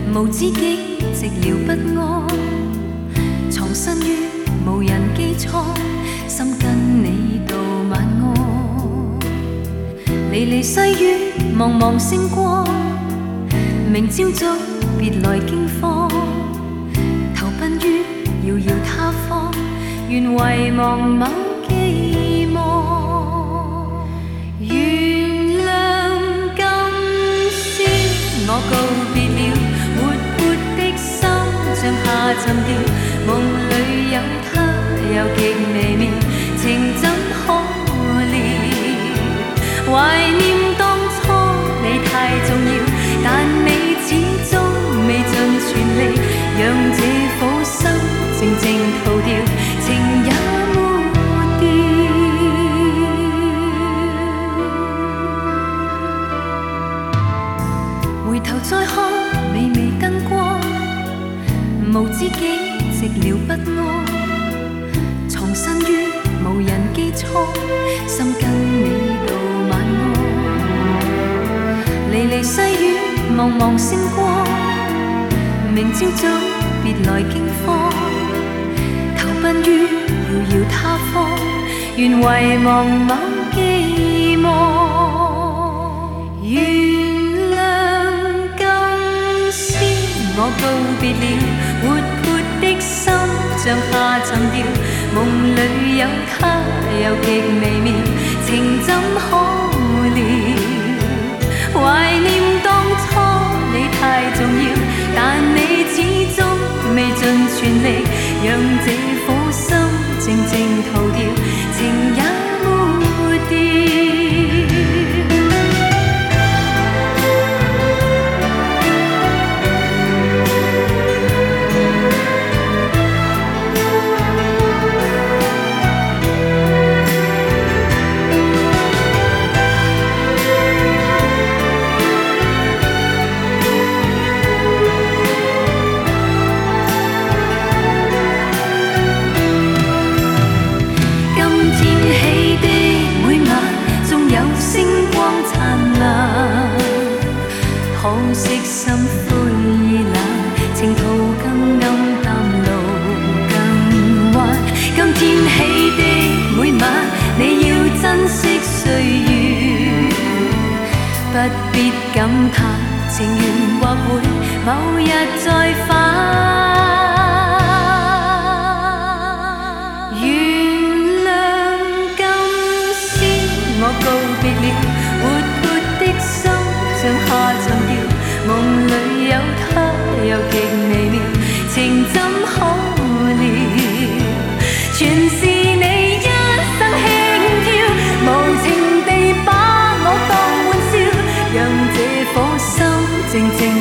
無知己寂寥不安，藏身於無人基礎，心跟你道晚安。離離細雨，茫茫星光，明朝早別來驚慌，投奔於遙遙他方，願遺忘某寄望。原諒今宵我告別了，活潑的心像下沉掉，夢裏有他又極微妙，情怎可料？懷念當初你太重要，但你始終未盡全力，讓這顆心靜靜逃掉，情也抹掉。回頭再看微微燈光，無知己寂寥不安，藏身於無人基礎，心跟你道晚安。離離細雨，茫茫星光，明朝早別來驚慌，投奔於遙遙他方，願遺忘某寄望。原諒今宵我告別了，活潑的心像下沉掉，夢裏有他又極微妙，情怎可料？懷念當初你太重要，但你始終未盡全力，讓這顆心靜靜逃掉，情也抹掉。可惜心灰意冷，情途更暗淡，路更彎。今天起的每晚，你要珍惜歲月，不必感嘆情緣或會某日再返。原諒今宵我告別了，活潑的心像下沉掉，夢裏有他又極微妙，情怎可料？全是你一生輕佻，無情地把我當玩笑，讓這顆心靜靜